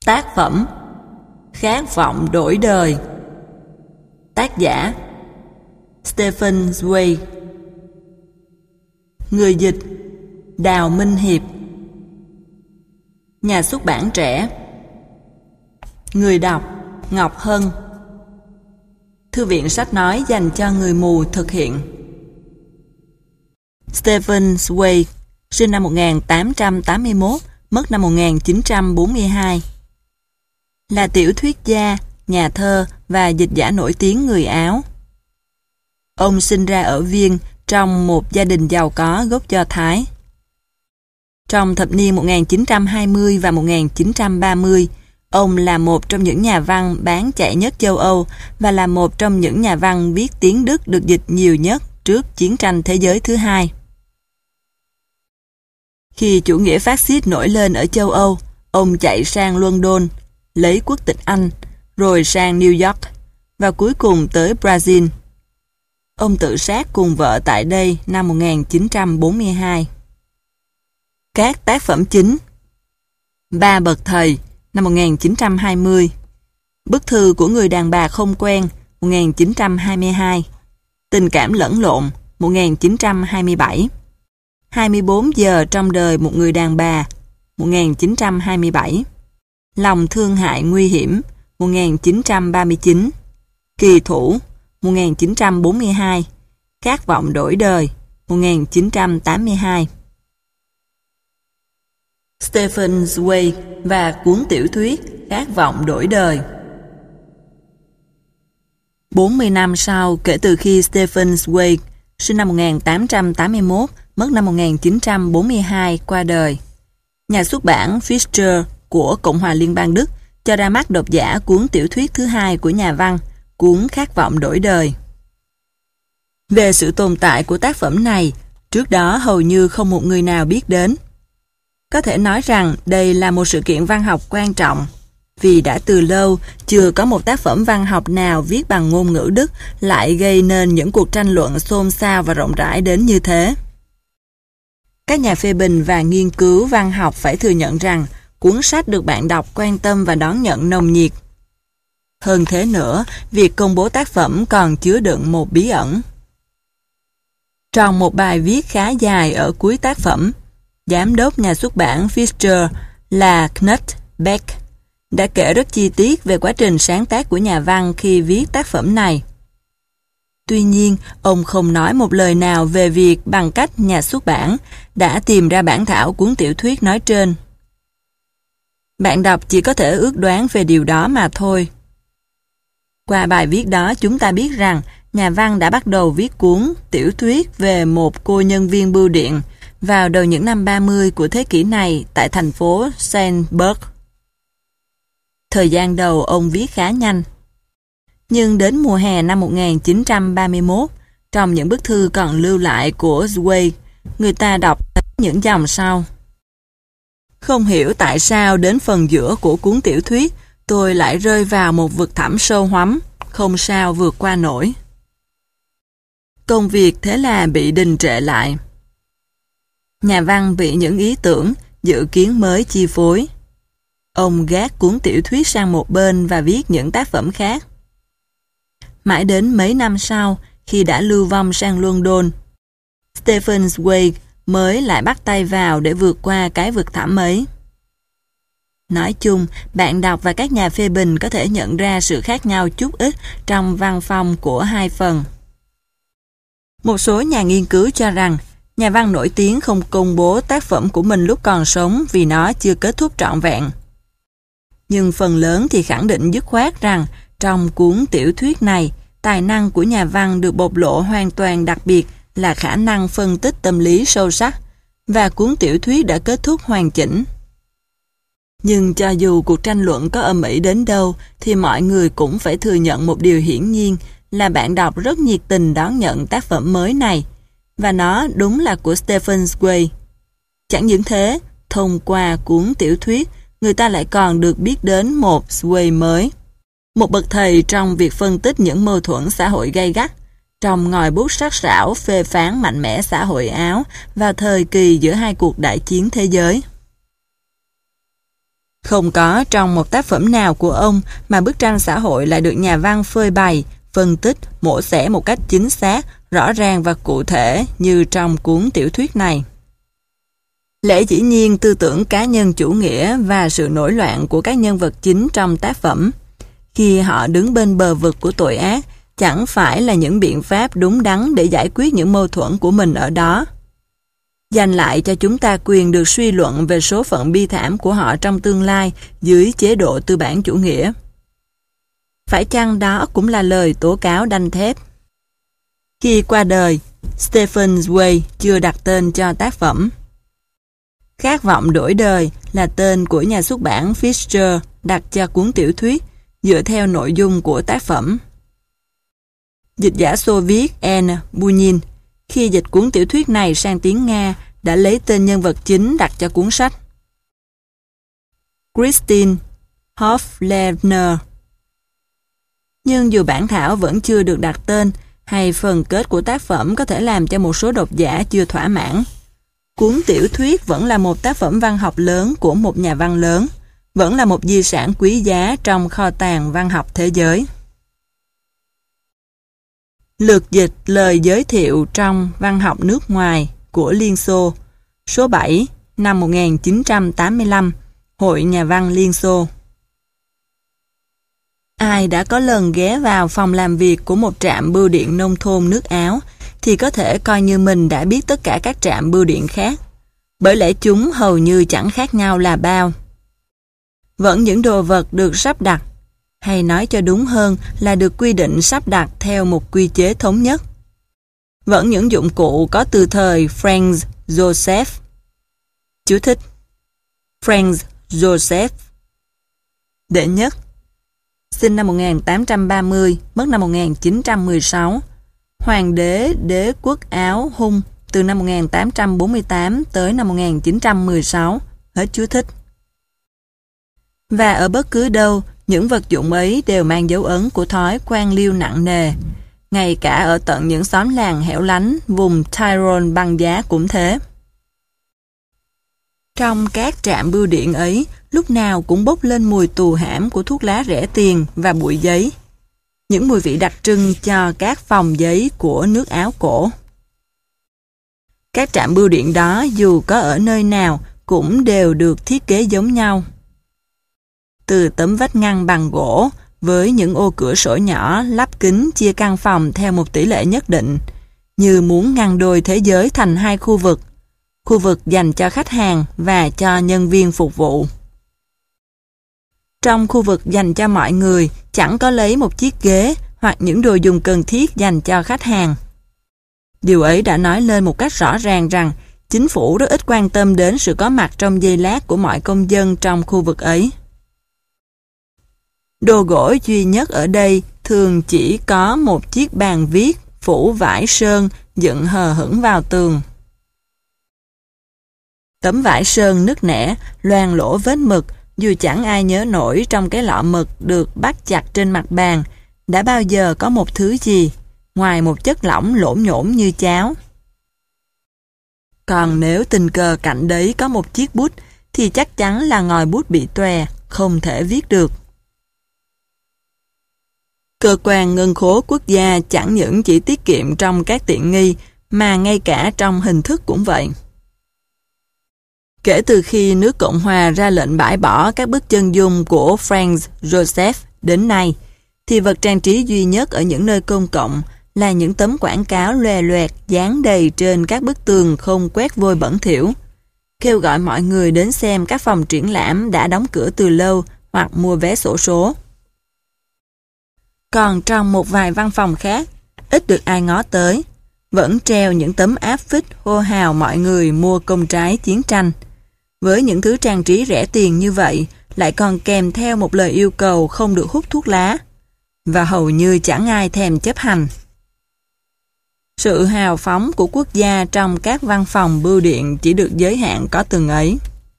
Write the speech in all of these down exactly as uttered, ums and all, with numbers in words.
Tác phẩm Khát vọng đổi đời. Tác giả Stephen Zweig. Người dịch Đào Minh Hiệp. Nhà xuất bản Trẻ. Người đọc Ngọc Hân. Thư viện sách nói dành cho người mù thực hiện. Stephen Zweig sinh năm một nghìn tám trăm tám mươi mốt, mất năm một nghìn chín trăm bốn mươi hai. Là tiểu thuyết gia, nhà thơ và dịch giả nổi tiếng người Áo. Ông sinh ra ở Viên trong một gia đình giàu có gốc Do Thái. Trong thập niên một nghìn chín trăm hai mươi và một nghìn chín trăm ba mươi, ông là một trong những nhà văn bán chạy nhất châu Âu và là một trong những nhà văn viết tiếng Đức được dịch nhiều nhất trước chiến tranh thế giới thứ hai. Khi chủ nghĩa phát xít nổi lên ở châu Âu, ông chạy sang London, lấy quốc tịch Anh, rồi sang New York và cuối cùng tới Brazil. Ông tự sát cùng vợ tại đây năm một nghìn chín trăm bốn mươi hai. Các tác phẩm chính: Ba bậc thầy năm một nghìn chín trăm hai mươi, Bức thư của người đàn bà không quen một nghìn chín trăm hai mươi hai, Tình cảm lẫn lộn một nghìn chín trăm hai mươi bảy, hai mươi bốn giờ trong đời một người đàn bà một nghìn chín trăm hai mươi bảy, Lòng thương hại nguy hiểm một nghìn chín trăm ba mươi chín, Kỳ thủ một nghìn chín trăm bốn mươi hai, Khát vọng đổi đời một nghìn chín trăm tám mươi hai. Stephen Zweig và cuốn tiểu thuyết Khát vọng đổi đời. bốn mươi năm sau kể từ khi Stephen Zweig sinh năm một nghìn tám trăm tám mươi mốt, mất năm một nghìn chín trăm bốn mươi hai qua đời, nhà xuất bản Fischer của Cộng hòa Liên bang Đức cho ra mắt độc giả cuốn tiểu thuyết thứ hai của nhà văn, cuốn Khát vọng đổi đời. Về sự tồn tại của tác phẩm này, trước đó hầu như không một người nào biết đến. Có thể nói rằng đây là một sự kiện văn học quan trọng, vì đã từ lâu chưa có một tác phẩm văn học nào viết bằng ngôn ngữ Đức lại gây nên những cuộc tranh luận xôn xao và rộng rãi đến như thế. Các nhà phê bình và nghiên cứu văn học phải thừa nhận rằng cuốn sách được bạn đọc quan tâm và đón nhận nồng nhiệt. Hơn thế nữa, việc công bố tác phẩm còn chứa đựng một bí ẩn. Trong một bài viết khá dài ở cuối tác phẩm, giám đốc nhà xuất bản Fischer là Knut Beck đã kể rất chi tiết về quá trình sáng tác của nhà văn khi viết tác phẩm này. Tuy nhiên, ông không nói một lời nào về việc bằng cách nhà xuất bản đã tìm ra bản thảo cuốn tiểu thuyết nói trên. Bạn đọc chỉ có thể ước đoán về điều đó mà thôi. Qua bài viết đó, chúng ta biết rằng nhà văn đã bắt đầu viết cuốn tiểu thuyết về một cô nhân viên bưu điện vào đầu những năm ba mươi của thế kỷ này tại thành phố Saint-Berg. Thời gian đầu ông viết khá nhanh. Nhưng đến mùa hè năm một nghìn chín trăm ba mươi mốt, trong những bức thư còn lưu lại của Zweig, người ta đọc những dòng sau. Không hiểu tại sao đến phần giữa của cuốn tiểu thuyết, tôi lại rơi vào một vực thẳm sâu hoắm, không sao vượt qua nổi. Công việc thế là bị đình trệ lại. Nhà văn bị những ý tưởng, dự kiến mới chi phối. Ông gác cuốn tiểu thuyết sang một bên và viết những tác phẩm khác. Mãi đến mấy năm sau, khi đã lưu vong sang London, Stephen Zweig mới lại bắt tay vào để vượt qua cái vực thẳm ấy. Nói chung, bạn đọc và các nhà phê bình có thể nhận ra sự khác nhau chút ít trong văn phong của hai phần. Một số nhà nghiên cứu cho rằng nhà văn nổi tiếng không công bố tác phẩm của mình lúc còn sống vì nó chưa kết thúc trọn vẹn. Nhưng phần lớn thì khẳng định dứt khoát rằng trong cuốn tiểu thuyết này, tài năng của nhà văn được bộc lộ hoàn toàn, đặc biệt là khả năng phân tích tâm lý sâu sắc, và cuốn tiểu thuyết đã kết thúc hoàn chỉnh. Nhưng cho dù cuộc tranh luận có ầm ĩ đến đâu, thì mọi người cũng phải thừa nhận một điều hiển nhiên là bạn đọc rất nhiệt tình đón nhận tác phẩm mới này, và nó đúng là của Stephen Zweig. Chẳng những thế, thông qua cuốn tiểu thuyết, người ta lại còn được biết đến một Zweig mới, một bậc thầy trong việc phân tích những mâu thuẫn xã hội gay gắt, trong ngòi bút sắc sảo phê phán mạnh mẽ xã hội Áo vào thời kỳ giữa hai cuộc đại chiến thế giới. Không có trong một tác phẩm nào của ông mà bức tranh xã hội lại được nhà văn phơi bày, phân tích, mổ xẻ một cách chính xác, rõ ràng và cụ thể như trong cuốn tiểu thuyết này. Lẽ dĩ nhiên tư tưởng cá nhân chủ nghĩa và sự nổi loạn của các nhân vật chính trong tác phẩm, khi họ đứng bên bờ vực của tội ác, chẳng phải là những biện pháp đúng đắn để giải quyết những mâu thuẫn của mình ở đó. Dành lại cho chúng ta quyền được suy luận về số phận bi thảm của họ trong tương lai dưới chế độ tư bản chủ nghĩa. Phải chăng đó cũng là lời tố cáo đanh thép? Khi qua đời, Stephen Zweig chưa đặt tên cho tác phẩm. Khát vọng đổi đời là tên của nhà xuất bản Fischer đặt cho cuốn tiểu thuyết dựa theo nội dung của tác phẩm. Dịch giả Xô Viết N. Bunin khi dịch cuốn tiểu thuyết này sang tiếng Nga đã lấy tên nhân vật chính đặt cho cuốn sách. Christine Hoflevner. Nhưng dù bản thảo vẫn chưa được đặt tên, hay phần kết của tác phẩm có thể làm cho một số độc giả chưa thỏa mãn, cuốn tiểu thuyết vẫn là một tác phẩm văn học lớn của một nhà văn lớn, vẫn là một di sản quý giá trong kho tàng văn học thế giới. Lược dịch lời giới thiệu trong văn học nước ngoài của Liên Xô, số bảy, năm một nghìn chín trăm tám mươi lăm, Hội Nhà văn Liên Xô. Ai đã có lần ghé vào phòng làm việc của một trạm bưu điện nông thôn nước Áo thì có thể coi như mình đã biết tất cả các trạm bưu điện khác, bởi lẽ chúng hầu như chẳng khác nhau là bao. Vẫn những đồ vật được sắp đặt, hay nói cho đúng hơn là được quy định sắp đặt theo một quy chế thống nhất. Vẫn những dụng cụ có từ thời Franz Joseph. Chú thích: Franz Joseph đệ nhất, sinh năm một nghìn tám trăm ba mươi, mất năm một nghìn chín trăm mười sáu, Hoàng đế Đế quốc Áo Hung từ năm một nghìn tám trăm bốn mươi tám tới năm một nghìn chín trăm mười sáu, hết chú thích. Và ở bất cứ đâu, những vật dụng ấy đều mang dấu ấn của thói quan liêu nặng nề. Ngay cả ở tận những xóm làng hẻo lánh, vùng Tyrol băng giá cũng thế. Trong các trạm bưu điện ấy, lúc nào cũng bốc lên mùi tù hãm của thuốc lá rẻ tiền và bụi giấy. Những mùi vị đặc trưng cho các phòng giấy của nước Áo cổ. Các trạm bưu điện đó dù có ở nơi nào cũng đều được thiết kế giống nhau. Từ tấm vách ngăn bằng gỗ với những ô cửa sổ nhỏ lắp kính chia căn phòng theo một tỷ lệ nhất định, như muốn ngăn đôi thế giới thành hai khu vực, khu vực dành cho khách hàng và cho nhân viên phục vụ. Trong khu vực dành cho mọi người chẳng có lấy một chiếc ghế hoặc những đồ dùng cần thiết dành cho khách hàng. Điều ấy đã nói lên một cách rõ ràng rằng chính phủ rất ít quan tâm đến sự có mặt trong giây lát của mọi công dân trong khu vực ấy. Đồ gỗ duy nhất ở đây thường chỉ có một chiếc bàn viết phủ vải sơn dựng hờ hững vào tường. Tấm vải sơn nứt nẻ, loang lỗ vết mực, dù chẳng ai nhớ nổi trong cái lọ mực được bắt chặt trên mặt bàn đã bao giờ có một thứ gì ngoài một chất lỏng lổn nhổn như cháo. Còn nếu tình cờ cạnh đấy có một chiếc bút thì chắc chắn là ngòi bút bị tòe, không thể viết được. Cơ quan ngân khố quốc gia chẳng những chỉ tiết kiệm trong các tiện nghi mà ngay cả trong hình thức cũng vậy. Kể từ khi nước Cộng hòa ra lệnh bãi bỏ các bức chân dung của Franz Joseph đến nay, thì vật trang trí duy nhất ở những nơi công cộng là những tấm quảng cáo loè loẹt dán đầy trên các bức tường không quét vôi bẩn thỉu, kêu gọi mọi người đến xem các phòng triển lãm đã đóng cửa từ lâu hoặc mua vé xổ số. Còn trong một vài văn phòng khác, ít được ai ngó tới, vẫn treo những tấm áp phích hô hào mọi người mua công trái chiến tranh. Với những thứ trang trí rẻ tiền như vậy, lại còn kèm theo một lời yêu cầu không được hút thuốc lá, và hầu như chẳng ai thèm chấp hành. Sự hào phóng của quốc gia trong các văn phòng bưu điện chỉ được giới hạn có từng ấy.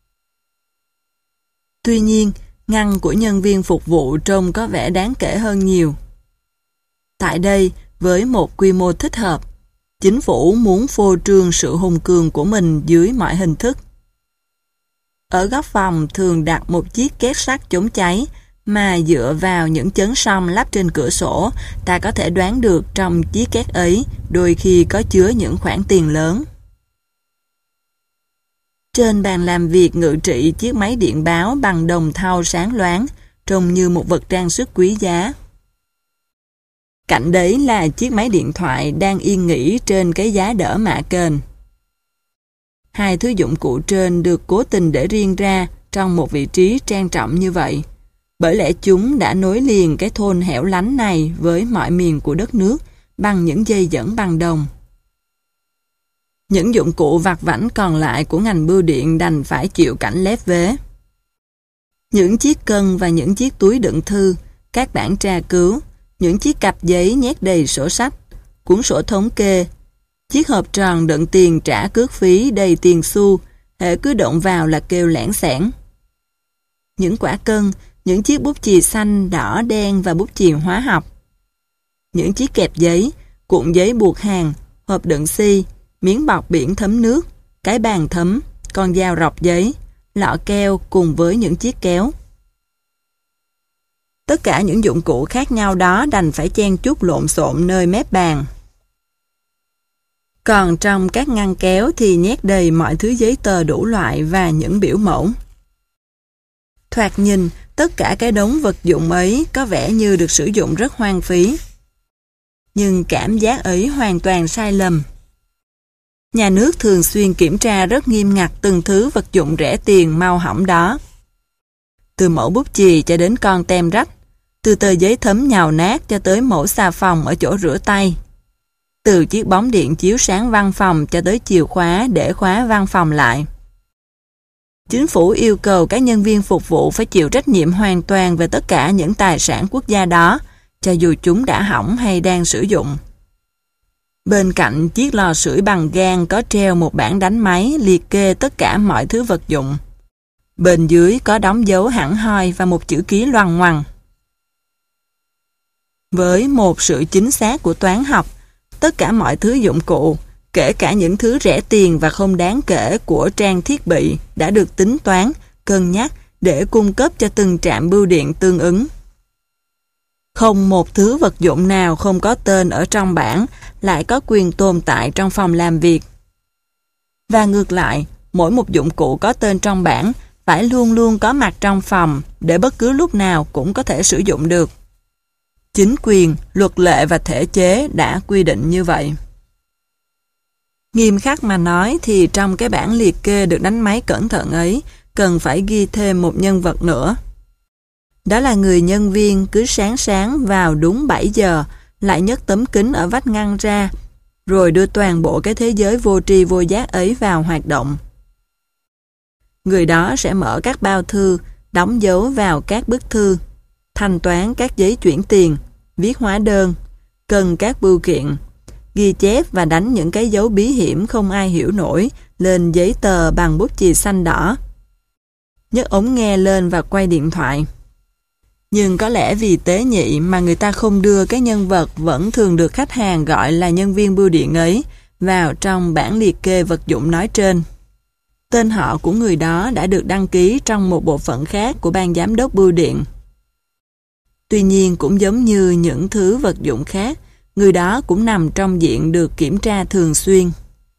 Tuy nhiên, ngăn của nhân viên phục vụ trông có vẻ đáng kể hơn nhiều. Tại đây, với một quy mô thích hợp, chính phủ muốn phô trương sự hùng cường của mình dưới mọi hình thức. Ở góc phòng thường đặt một chiếc két sắt chống cháy, mà dựa vào những chấn song lắp trên cửa sổ, ta có thể đoán được trong chiếc két ấy đôi khi có chứa những khoản tiền lớn. Trên bàn làm việc ngự trị chiếc máy điện báo bằng đồng thau sáng loáng, trông như một vật trang sức quý giá. Cạnh đấy là chiếc máy điện thoại đang yên nghỉ trên cái giá đỡ mạ kềnh. Hai thứ dụng cụ trên được cố tình để riêng ra trong một vị trí trang trọng như vậy, bởi lẽ chúng đã nối liền cái thôn hẻo lánh này với mọi miền của đất nước bằng những dây dẫn bằng đồng. Những dụng cụ vặt vãnh còn lại của ngành bưu điện đành phải chịu cảnh lép vế. Những chiếc cân và những chiếc túi đựng thư, các bản tra cứu, những chiếc cặp giấy nhét đầy sổ sách, cuốn sổ thống kê, chiếc hộp tròn đựng tiền trả cước phí đầy tiền xu, hễ cứ động vào là kêu lẻn xẻn. Những quả cân, những chiếc bút chì xanh, đỏ, đen và bút chì hóa học. Những chiếc kẹp giấy, cuộn giấy buộc hàng, hộp đựng xi, miếng bọc biển thấm nước, cái bàn thấm, con dao rọc giấy, lọ keo cùng với những chiếc kéo. Tất cả những dụng cụ khác nhau đó đành phải chen chúc lộn xộn nơi mép bàn. Còn trong các ngăn kéo thì nhét đầy mọi thứ giấy tờ đủ loại và những biểu mẫu. Thoạt nhìn, tất cả cái đống vật dụng ấy có vẻ như được sử dụng rất hoang phí. Nhưng cảm giác ấy hoàn toàn sai lầm. Nhà nước thường xuyên kiểm tra rất nghiêm ngặt từng thứ vật dụng rẻ tiền mau hỏng đó. Từ mẫu bút chì cho đến con tem rách, từ tờ giấy thấm nhàu nát cho tới mẫu xà phòng ở chỗ rửa tay, từ chiếc bóng điện chiếu sáng văn phòng cho tới chìa khóa để khóa văn phòng lại. Chính phủ yêu cầu các nhân viên phục vụ phải chịu trách nhiệm hoàn toàn về tất cả những tài sản quốc gia đó, cho dù chúng đã hỏng hay đang sử dụng. Bên cạnh chiếc lò sưởi bằng gan có treo một bảng đánh máy liệt kê tất cả mọi thứ vật dụng. Bên dưới có đóng dấu hẳn hoi và một chữ ký loằng ngoằng. Với một sự chính xác của toán học, tất cả mọi thứ dụng cụ, kể cả những thứ rẻ tiền và không đáng kể của trang thiết bị, đã được tính toán, cân nhắc để cung cấp cho từng trạm bưu điện tương ứng. Không một thứ vật dụng nào không có tên ở trong bảng lại có quyền tồn tại trong phòng làm việc. Và ngược lại, mỗi một dụng cụ có tên trong bảng phải luôn luôn có mặt trong phòng để bất cứ lúc nào cũng có thể sử dụng được. Chính quyền, luật lệ và thể chế đã quy định như vậy. Nghiêm khắc mà nói thì trong cái bảng liệt kê được đánh máy cẩn thận ấy cần phải ghi thêm một nhân vật nữa. Đó là người nhân viên cứ sáng sáng vào đúng bảy giờ lại nhấc tấm kính ở vách ngăn ra, rồi đưa toàn bộ cái thế giới vô tri vô giác ấy vào hoạt động. Người đó sẽ mở các bao thư, đóng dấu vào các bức thư, thanh toán các giấy chuyển tiền, viết hóa đơn, cân các bưu kiện, ghi chép và đánh những cái dấu bí hiểm không ai hiểu nổi lên giấy tờ bằng bút chì xanh đỏ. Nhấc ống nghe lên và quay điện thoại. Nhưng có lẽ vì tế nhị mà người ta không đưa cái nhân vật vẫn thường được khách hàng gọi là nhân viên bưu điện ấy vào trong bảng liệt kê vật dụng nói trên. Tên họ của người đó đã được đăng ký trong một bộ phận khác của ban giám đốc bưu điện. Tuy nhiên cũng giống như những thứ vật dụng khác, người đó cũng nằm trong diện được kiểm tra thường xuyên.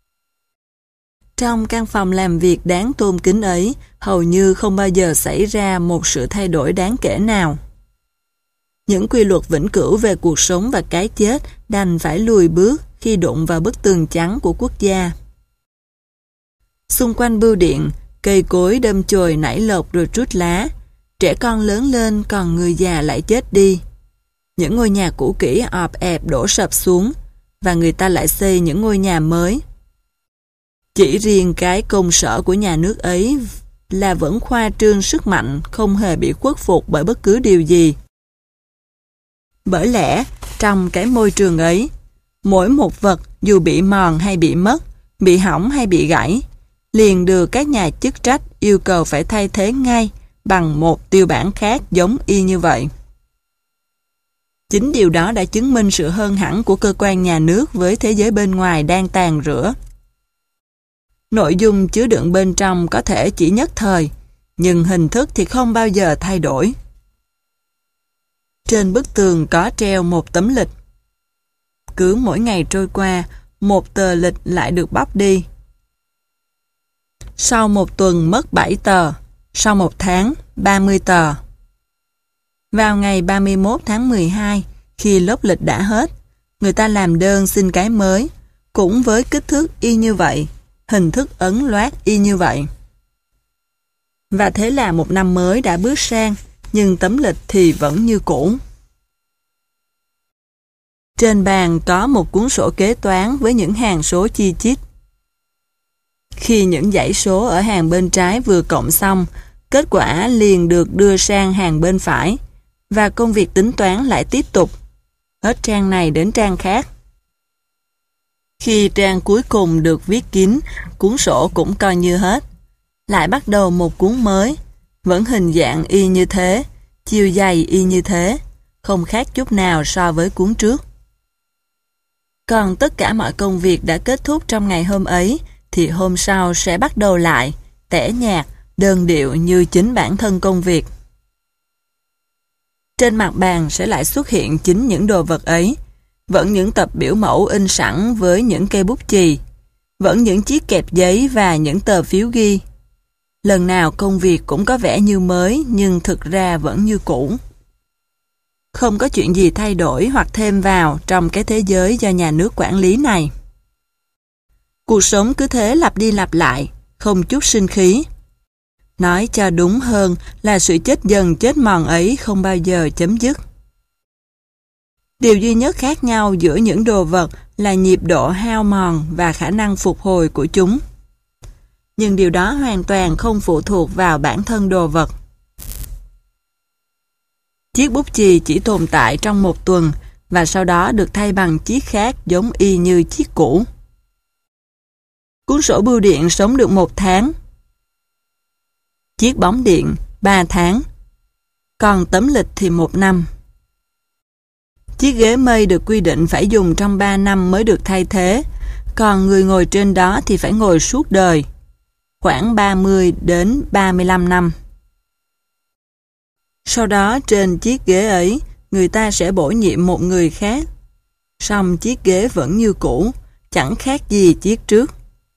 Trong căn phòng làm việc đáng tôn kính ấy, hầu như không bao giờ xảy ra một sự thay đổi đáng kể nào. Những quy luật vĩnh cửu về cuộc sống và cái chết đành phải lùi bước khi đụng vào bức tường trắng của quốc gia. Xung quanh bưu điện, cây cối đâm chồi nảy lộc rồi trút lá, trẻ con lớn lên còn người già lại chết đi. Những ngôi nhà cũ kỹ ọp ẹp đổ sập xuống, và người ta lại xây những ngôi nhà mới. Chỉ riêng cái công sở của nhà nước ấy là vẫn khoa trương sức mạnh, không hề bị khuất phục bởi bất cứ điều gì. Bởi lẽ, trong cái môi trường ấy, mỗi một vật dù bị mòn hay bị mất, bị hỏng hay bị gãy, liền được các nhà chức trách yêu cầu phải thay thế ngay bằng một tiêu bản khác giống y như vậy. Chính điều đó đã chứng minh sự hơn hẳn của cơ quan nhà nước với thế giới bên ngoài đang tàn rữa. Nội dung chứa đựng bên trong có thể chỉ nhất thời, nhưng hình thức thì không bao giờ thay đổi. Trên bức tường có treo một tấm lịch. Cứ mỗi ngày trôi qua, một tờ lịch lại được bóc đi. Sau một tuần mất bảy tờ, sau một tháng ba mươi tờ. Vào ngày ba mươi mốt tháng mười hai, khi lớp lịch đã hết, người ta làm đơn xin cái mới, cũng với kích thước y như vậy, hình thức ấn loát y như vậy. Và thế là một năm mới đã bước sang, nhưng tấm lịch thì vẫn như cũ. Trên bàn có một cuốn sổ kế toán với những hàng số chi chít. Khi những dãy số ở hàng bên trái vừa cộng xong, kết quả liền được đưa sang hàng bên phải, và công việc tính toán lại tiếp tục, hết trang này đến trang khác. Khi trang cuối cùng được viết kín, cuốn sổ cũng coi như hết. Lại bắt đầu một cuốn mới, vẫn hình dạng y như thế, chiều dày y như thế, không khác chút nào so với cuốn trước. Còn tất cả mọi công việc đã kết thúc trong ngày hôm ấy, thì hôm sau sẽ bắt đầu lại, tẻ nhạt, đơn điệu như chính bản thân công việc. Trên mặt bàn sẽ lại xuất hiện chính những đồ vật ấy, vẫn những tập biểu mẫu in sẵn với những cây bút chì, vẫn những chiếc kẹp giấy và những tờ phiếu ghi. Lần nào công việc cũng có vẻ như mới, nhưng thực ra vẫn như cũ. Không có chuyện gì thay đổi hoặc thêm vào trong cái thế giới do nhà nước quản lý này. Cuộc sống cứ thế lặp đi lặp lại, không chút sinh khí. Nói cho đúng hơn là sự chết dần chết mòn ấy không bao giờ chấm dứt. Điều duy nhất khác nhau giữa những đồ vật là nhịp độ hao mòn và khả năng phục hồi của chúng. Nhưng điều đó hoàn toàn không phụ thuộc vào bản thân đồ vật. Chiếc bút chì chỉ tồn tại trong một tuần và sau đó được thay bằng chiếc khác giống y như chiếc cũ. Cuốn sổ bưu điện sống được một tháng. Chiếc bóng điện ba tháng. Còn tấm lịch thì một năm. Chiếc ghế mây được quy định phải dùng trong ba năm mới được thay thế, còn người ngồi trên đó thì phải ngồi suốt đời, khoảng ba mươi đến ba mươi lăm năm. Sau đó trên chiếc ghế ấy, người ta sẽ bổ nhiệm một người khác. Song chiếc ghế vẫn như cũ, chẳng khác gì chiếc trước.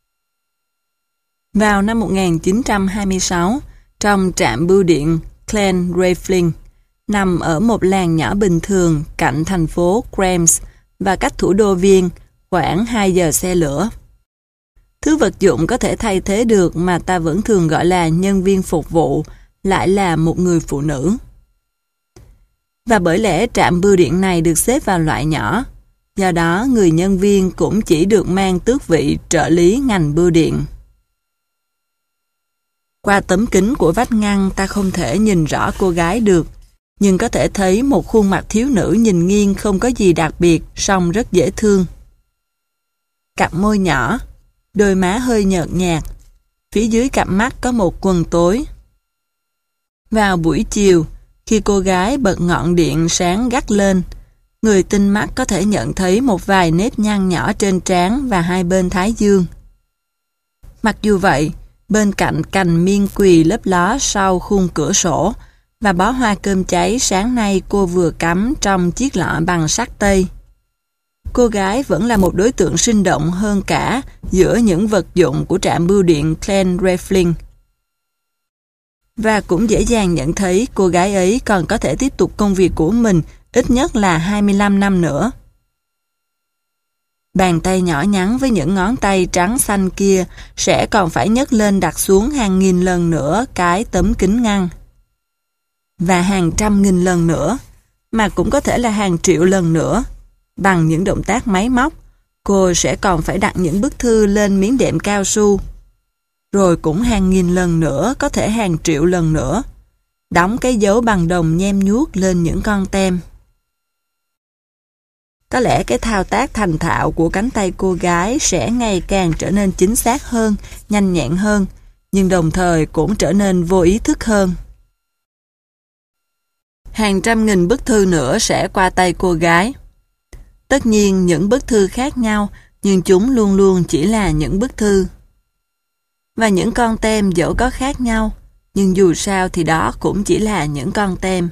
Vào năm một nghìn chín trăm hai mươi sáu, trong trạm bưu điện Glen Rafling, nằm ở một làng nhỏ bình thường cạnh thành phố Krems và cách thủ đô Viên khoảng hai giờ xe lửa. Thứ vật dụng có thể thay thế được mà ta vẫn thường gọi là nhân viên phục vụ lại là một người phụ nữ. Và bởi lẽ trạm bưu điện này được xếp vào loại nhỏ, do đó người nhân viên cũng chỉ được mang tước vị trợ lý ngành bưu điện. Qua tấm kính của vách ngăn ta không thể nhìn rõ cô gái được, nhưng có thể thấy một khuôn mặt thiếu nữ nhìn nghiêng không có gì đặc biệt, song rất dễ thương. Cặp môi nhỏ, đôi má hơi nhợt nhạt, phía dưới cặp mắt có một quầng tối. Vào buổi chiều, khi cô gái bật ngọn điện sáng gắt lên, người tinh mắt có thể nhận thấy một vài nếp nhăn nhỏ trên trán và hai bên thái dương. Mặc dù vậy, bên cạnh cành miên quỳ lấp ló sau khung cửa sổ và bó hoa cơm cháy sáng nay cô vừa cắm trong chiếc lọ bằng sắt tây, cô gái vẫn là một đối tượng sinh động hơn cả giữa những vật dụng của trạm bưu điện Glen Rafling. Và cũng dễ dàng nhận thấy cô gái ấy còn có thể tiếp tục công việc của mình ít nhất là hai mươi lăm năm nữa. Bàn tay nhỏ nhắn với những ngón tay trắng xanh kia sẽ còn phải nhấc lên đặt xuống hàng nghìn lần nữa cái tấm kính ngăn. Và hàng trăm nghìn lần nữa, mà cũng có thể là hàng triệu lần nữa, bằng những động tác máy móc, cô sẽ còn phải đặt những bức thư lên miếng đệm cao su. Rồi cũng hàng nghìn lần nữa, có thể hàng triệu lần nữa, đóng cái dấu bằng đồng nhem nhuốc lên những con tem. Có lẽ cái thao tác thành thạo của cánh tay cô gái sẽ ngày càng trở nên chính xác hơn, nhanh nhẹn hơn, nhưng đồng thời cũng trở nên vô ý thức hơn. Hàng trăm nghìn bức thư nữa sẽ qua tay cô gái. Tất nhiên những bức thư khác nhau, nhưng chúng luôn luôn chỉ là những bức thư. Và những con tem dẫu có khác nhau, Nhưng dù sao thì đó cũng chỉ là những con tem.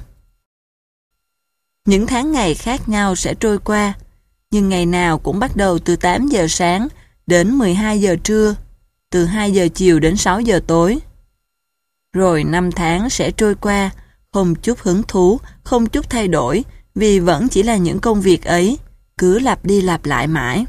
Những tháng ngày khác nhau sẽ trôi qua, nhưng ngày nào cũng bắt đầu từ tám giờ sáng đến mười hai giờ trưa, từ hai giờ chiều đến sáu giờ tối. Rồi năm tháng sẽ trôi qua, không chút hứng thú, không chút thay đổi, vì vẫn chỉ là những công việc ấy, cứ lặp đi lặp lại mãi.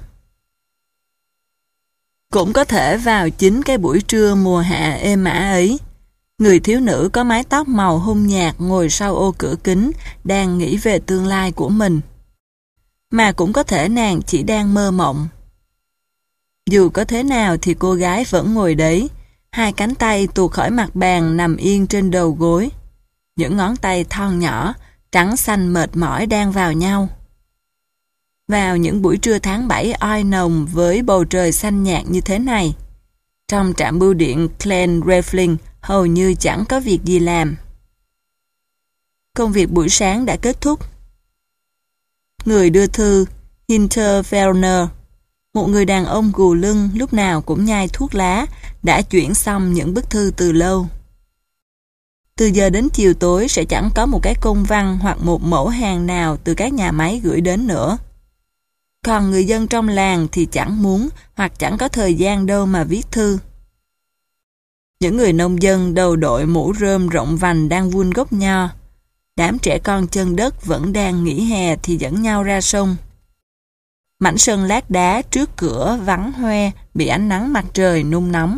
Cũng có thể vào chính cái buổi trưa mùa hạ êm ả ấy, người thiếu nữ có mái tóc màu hung nhạt ngồi sau ô cửa kính đang nghĩ về tương lai của mình. Mà cũng có thể nàng chỉ đang mơ mộng. Dù có thế nào thì cô gái vẫn ngồi đấy, hai cánh tay tuột khỏi mặt bàn nằm yên trên đầu gối. Những ngón tay thon nhỏ, trắng xanh mệt mỏi đan vào nhau. Vào những buổi trưa tháng bảy oi nồng với bầu trời xanh nhạt như thế này, trong trạm bưu điện Glen Refling hầu như chẳng có việc gì làm. Công việc buổi sáng đã kết thúc. Người đưa thư, Hinter Werner, một người đàn ông gù lưng lúc nào cũng nhai thuốc lá, đã chuyển xong những bức thư từ lâu. Từ giờ đến chiều tối sẽ chẳng có một cái công văn hoặc một mẫu hàng nào từ các nhà máy gửi đến nữa. Còn người dân trong làng thì chẳng muốn hoặc chẳng có thời gian đâu mà viết thư. Những người nông dân đầu đội mũ rơm rộng vành đang vun gốc nho. Đám trẻ con chân đất vẫn đang nghỉ hè thì dẫn nhau ra sông. Mảnh sân lát đá trước cửa vắng hoe bị ánh nắng mặt trời nung nóng.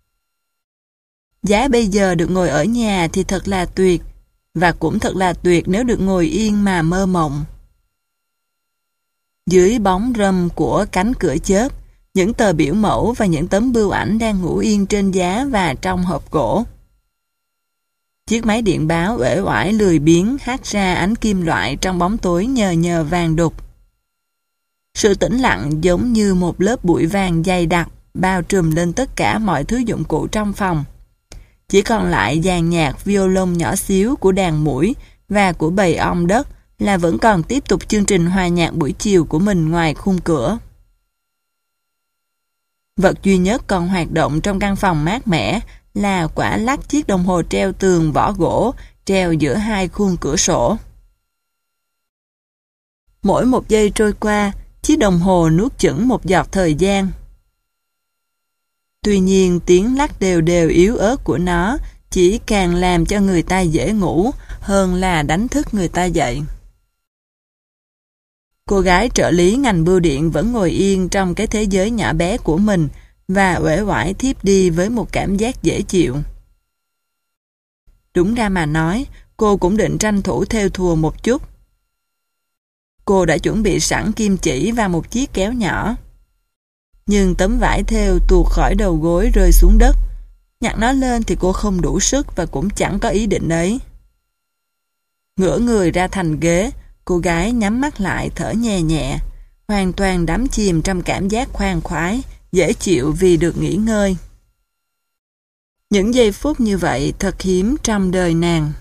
Giá bây giờ được ngồi ở nhà thì thật là tuyệt, và cũng thật là tuyệt nếu được ngồi yên mà mơ mộng. Dưới bóng râm của cánh cửa chớp, những tờ biểu mẫu và những tấm bưu ảnh đang ngủ yên trên giá và trong hộp gỗ. Chiếc máy điện báo uể oải lười biếng hát ra ánh kim loại trong bóng tối nhờ nhờ vàng đục. Sự tĩnh lặng giống như một lớp bụi vàng dày đặc bao trùm lên tất cả mọi thứ dụng cụ trong phòng. Chỉ còn lại dàn nhạc violon nhỏ xíu của đàn muỗi và của bầy ong đất là vẫn còn tiếp tục chương trình hòa nhạc buổi chiều của mình ngoài khung cửa. Vật duy nhất còn hoạt động trong căn phòng mát mẻ là quả lắc chiếc đồng hồ treo tường vỏ gỗ treo giữa hai khuôn cửa sổ. Mỗi một giây trôi qua, chiếc đồng hồ nuốt chửng một giọt thời gian. Tuy nhiên tiếng lắc đều đều yếu ớt của nó chỉ càng làm cho người ta dễ ngủ hơn là đánh thức người ta dậy. Cô gái trợ lý ngành bưu điện vẫn ngồi yên trong cái thế giới nhỏ bé của mình và uể oải thiếp đi với một cảm giác dễ chịu. Đúng ra mà nói, cô cũng định tranh thủ thêu thùa một chút. Cô đã chuẩn bị sẵn kim chỉ và một chiếc kéo nhỏ. Nhưng tấm vải thêu tuột khỏi đầu gối rơi xuống đất. Nhặt nó lên thì cô không đủ sức và cũng chẳng có ý định ấy. Ngửa người ra thành ghế, cô gái nhắm mắt lại thở nhẹ nhẹ, hoàn toàn đắm chìm trong cảm giác khoan khoái, dễ chịu vì được nghỉ ngơi. Những giây phút như vậy thật hiếm trong đời nàng.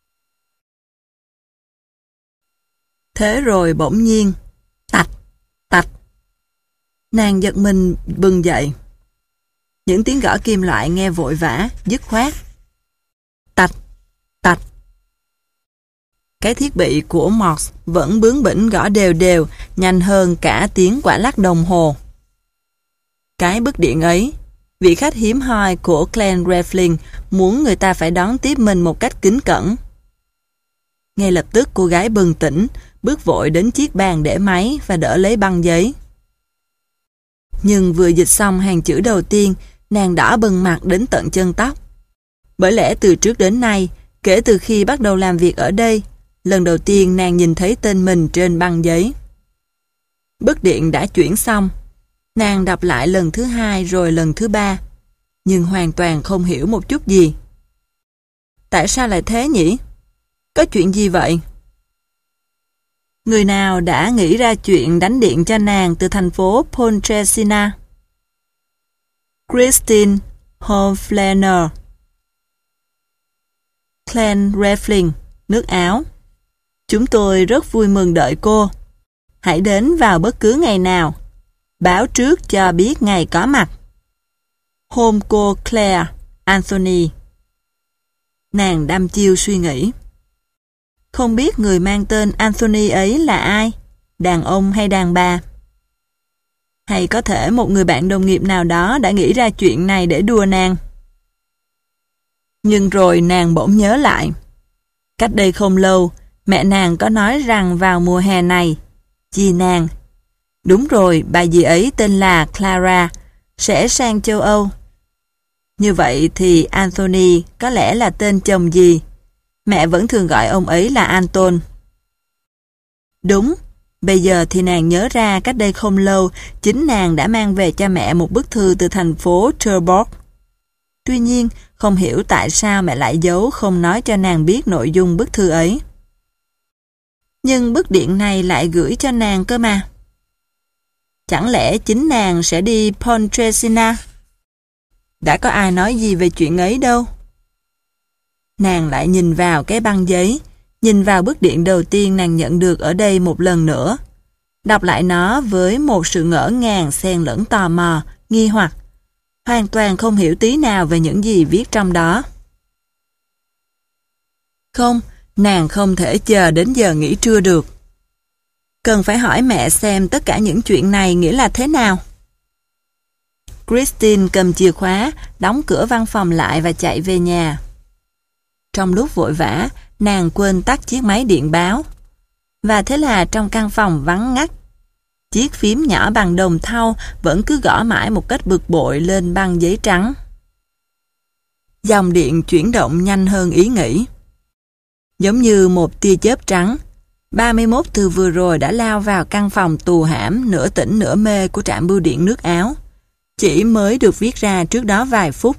Thế rồi bỗng nhiên, tạch, tạch. Nàng giật mình bừng dậy. Những tiếng gõ kim loại nghe vội vã, dứt khoát. Tạch, tạch. Cái thiết bị của Morse vẫn bướng bỉnh gõ đều đều, nhanh hơn cả tiếng quả lắc đồng hồ. Cái bức điện ấy, vị khách hiếm hoi của Glen Refling muốn người ta phải đón tiếp mình một cách kính cẩn. Ngay lập tức cô gái bừng tỉnh, bước vội đến chiếc bàn để máy và đỡ lấy băng giấy. Nhưng vừa dịch xong hàng chữ đầu tiên, nàng đỏ bừng mặt đến tận chân tóc. Bởi lẽ từ trước đến nay, kể từ khi bắt đầu làm việc ở đây, lần đầu tiên nàng nhìn thấy tên mình trên băng giấy. Bức điện đã chuyển xong. Nàng đọc lại lần thứ hai rồi lần thứ ba, nhưng hoàn toàn không hiểu một chút gì. Tại sao lại thế nhỉ? Có chuyện gì vậy? Người nào đã nghĩ ra chuyện đánh điện cho nàng từ thành phố Pontresina? Christine Hoflener, Glen Refling, nước Áo. Chúng tôi rất vui mừng đợi cô. Hãy đến vào bất cứ ngày nào. Báo trước cho biết ngày có mặt. Hôn cô Claire, Anthony. Nàng đăm chiêu suy nghĩ. Không biết người mang tên Anthony ấy là ai? Đàn ông hay đàn bà? Hay có thể một người bạn đồng nghiệp nào đó đã nghĩ ra chuyện này để đùa nàng? Nhưng rồi nàng bỗng nhớ lại. Cách đây không lâu, mẹ nàng có nói rằng vào mùa hè này, dì nàng, đúng rồi, bà dì ấy tên là Clara, sẽ sang châu Âu. Như vậy thì Anthony có lẽ là tên chồng dì. Mẹ vẫn thường gọi ông ấy là Anton. Đúng, bây giờ thì nàng nhớ ra cách đây không lâu, chính nàng đã mang về cho mẹ một bức thư từ thành phố Cherbourg. Tuy nhiên, không hiểu tại sao mẹ lại giấu không nói cho nàng biết nội dung bức thư ấy. Nhưng bức điện này lại gửi cho nàng cơ mà. Chẳng lẽ chính nàng sẽ đi Pontresina? Đã có ai nói gì về chuyện ấy đâu. Nàng lại nhìn vào cái băng giấy, nhìn vào bức điện đầu tiên nàng nhận được ở đây một lần nữa. Đọc lại nó với một sự ngỡ ngàng xen lẫn tò mò, nghi hoặc. Hoàn toàn không hiểu tí nào về những gì viết trong đó. Không, nàng không thể chờ đến giờ nghỉ trưa được. Cần phải hỏi mẹ xem tất cả những chuyện này nghĩa là thế nào. Christine cầm chìa khóa, đóng cửa văn phòng lại và chạy về nhà. Trong lúc vội vã, nàng quên tắt chiếc máy điện báo. Và thế là trong căn phòng vắng ngắt, chiếc phím nhỏ bằng đồng thau vẫn cứ gõ mãi một cách bực bội lên băng giấy trắng. Dòng điện chuyển động nhanh hơn ý nghĩ. Giống như một tia chớp trắng, ba mươi mốt thư vừa rồi đã lao vào căn phòng tù hãm nửa tỉnh nửa mê của trạm bưu điện nước Áo. Chỉ mới được viết ra trước đó vài phút.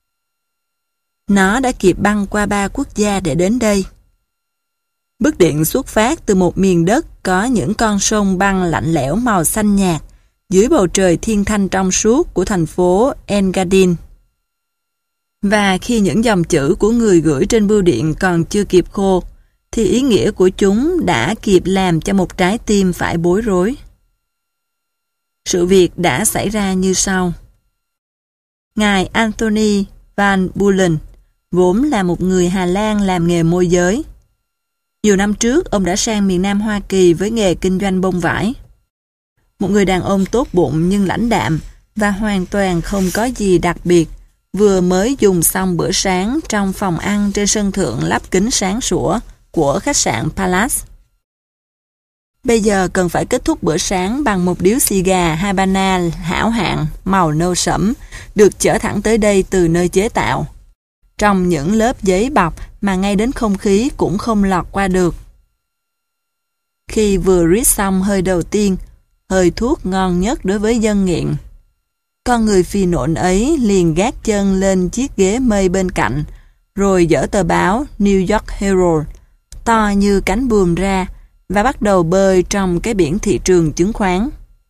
Nó đã kịp băng qua ba quốc gia để đến đây. Bức điện xuất phát từ một miền đất có những con sông băng lạnh lẽo màu xanh nhạt dưới bầu trời thiên thanh trong suốt của thành phố Engadin. Và khi những dòng chữ của người gửi trên bưu điện còn chưa kịp khô, thì ý nghĩa của chúng đã kịp làm cho một trái tim phải bối rối. Sự việc đã xảy ra như sau. Ngài Anthony Van Beulen vốn là một người Hà Lan làm nghề môi giới. Nhiều năm trước, ông đã sang miền Nam Hoa Kỳ với nghề kinh doanh bông vải. Một người đàn ông tốt bụng nhưng lãnh đạm và hoàn toàn không có gì đặc biệt, vừa mới dùng xong bữa sáng trong phòng ăn trên sân thượng lắp kính sáng sủa của khách sạn Palace. Bây giờ cần phải kết thúc bữa sáng bằng một điếu xì gà Habana hảo hạng màu nâu sẫm được chở thẳng tới đây từ nơi chế tạo, trong những lớp giấy bọc mà ngay đến không khí cũng không lọt qua được. Khi vừa rít xong hơi đầu tiên, hơi thuốc ngon nhất đối với dân nghiện, con người phi nộn ấy liền gác chân lên chiếc ghế mây bên cạnh, rồi dở tờ báo New York Herald to như cánh buồm ra và bắt đầu bơi trong cái biển thị trường chứng khoán.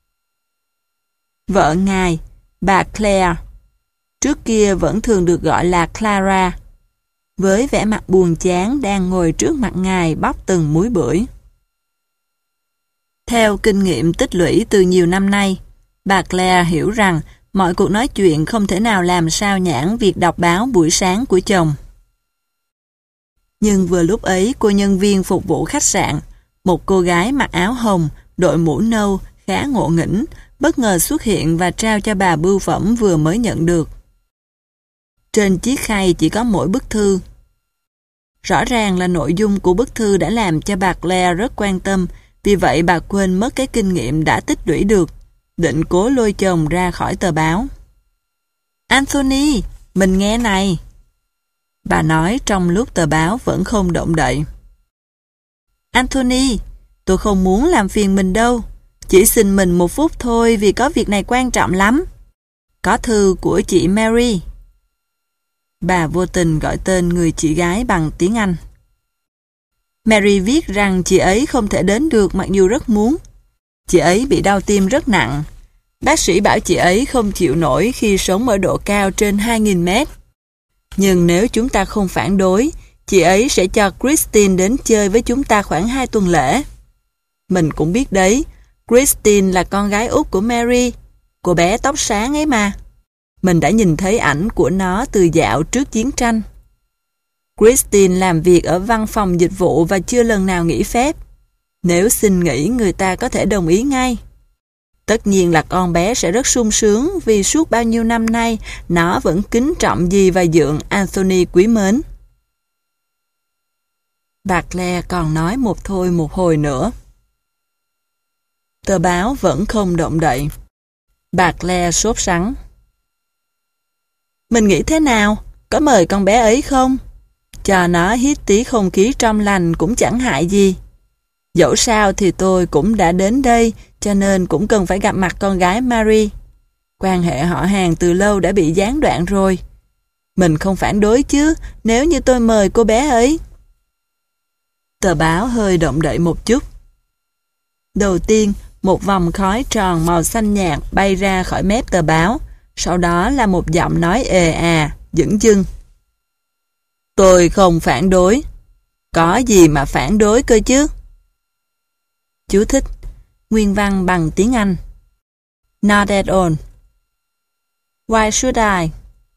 Vợ ngài, bà Claire, trước kia vẫn thường được gọi là Clara, với vẻ mặt buồn chán đang ngồi trước mặt ngài bóc từng múi bưởi. Theo kinh nghiệm tích lũy từ nhiều năm nay, bà Claire hiểu rằng mọi cuộc nói chuyện không thể nào làm sao nhãng việc đọc báo buổi sáng của chồng. Nhưng vừa lúc ấy, cô nhân viên phục vụ khách sạn, một cô gái mặc áo hồng, đội mũ nâu, khá ngộ nghĩnh, bất ngờ xuất hiện và trao cho bà bưu phẩm vừa mới nhận được. Trên chiếc khay chỉ có mỗi bức thư. Rõ ràng là nội dung của bức thư đã làm cho bà Claire rất quan tâm, vì vậy bà quên mất cái kinh nghiệm đã tích lũy được, định cố lôi chồng ra khỏi tờ báo. Anthony, mình nghe này. Bà nói trong lúc tờ báo vẫn không động đậy. Anthony, tôi không muốn làm phiền mình đâu. Chỉ xin mình một phút thôi vì có việc này quan trọng lắm. Có thư của chị Mary. Bà vô tình gọi tên người chị gái bằng tiếng Anh. Mary viết rằng chị ấy không thể đến được mặc dù rất muốn. Chị ấy bị đau tim rất nặng. Bác sĩ bảo chị ấy không chịu nổi khi sống ở độ cao trên hai nghìn mét. Nhưng nếu chúng ta không phản đối, chị ấy sẽ cho Christine đến chơi với chúng ta khoảng hai tuần lễ. Mình cũng biết đấy, Christine là con gái út của Mary, cô bé tóc sáng ấy mà. Mình đã nhìn thấy ảnh của nó từ dạo trước chiến tranh. Christine làm việc ở văn phòng dịch vụ và chưa lần nào nghỉ phép. Nếu xin nghỉ, người ta có thể đồng ý ngay. Tất nhiên là con bé sẽ rất sung sướng vì suốt bao nhiêu năm nay nó vẫn kính trọng dì và dượng Anthony quý mến. Bà Claire còn nói một thôi một hồi nữa. Tờ báo vẫn không động đậy. Bà Claire sốt sắng. Mình nghĩ thế nào? Có mời con bé ấy không? Cho nó hít tí không khí trong lành cũng chẳng hại gì. Dẫu sao thì tôi cũng đã đến đây, cho nên cũng cần phải gặp mặt con gái Mary. Quan hệ họ hàng từ lâu đã bị gián đoạn rồi. Mình không phản đối chứ, nếu như tôi mời cô bé ấy. Tờ báo hơi động đậy một chút. Đầu tiên, một vòng khói tròn màu xanh nhạt bay ra khỏi mép tờ báo, sau đó là một giọng nói ề à, dửng dưng. Tôi không phản đối. Có gì mà phản đối cơ chứ? Chú thích. Nguyên văn bằng tiếng Anh. Not at all. Why should I?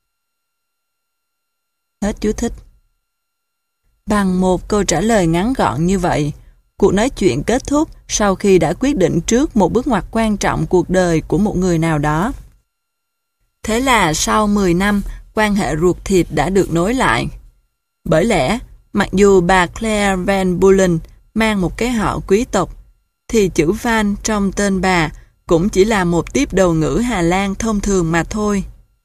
Hết chú thích. Bằng một câu trả lời ngắn gọn như vậy, cuộc nói chuyện kết thúc sau khi đã quyết định trước một bước ngoặt quan trọng cuộc đời của một người nào đó. Thế là sau mười năm, quan hệ ruột thịt đã được nối lại. Bởi lẽ, mặc dù bà Claire Van Bulen mang một cái họ quý tộc, thì chữ Van trong tên bà cũng chỉ là một tiếp đầu ngữ Hà Lan thông thường mà thôi.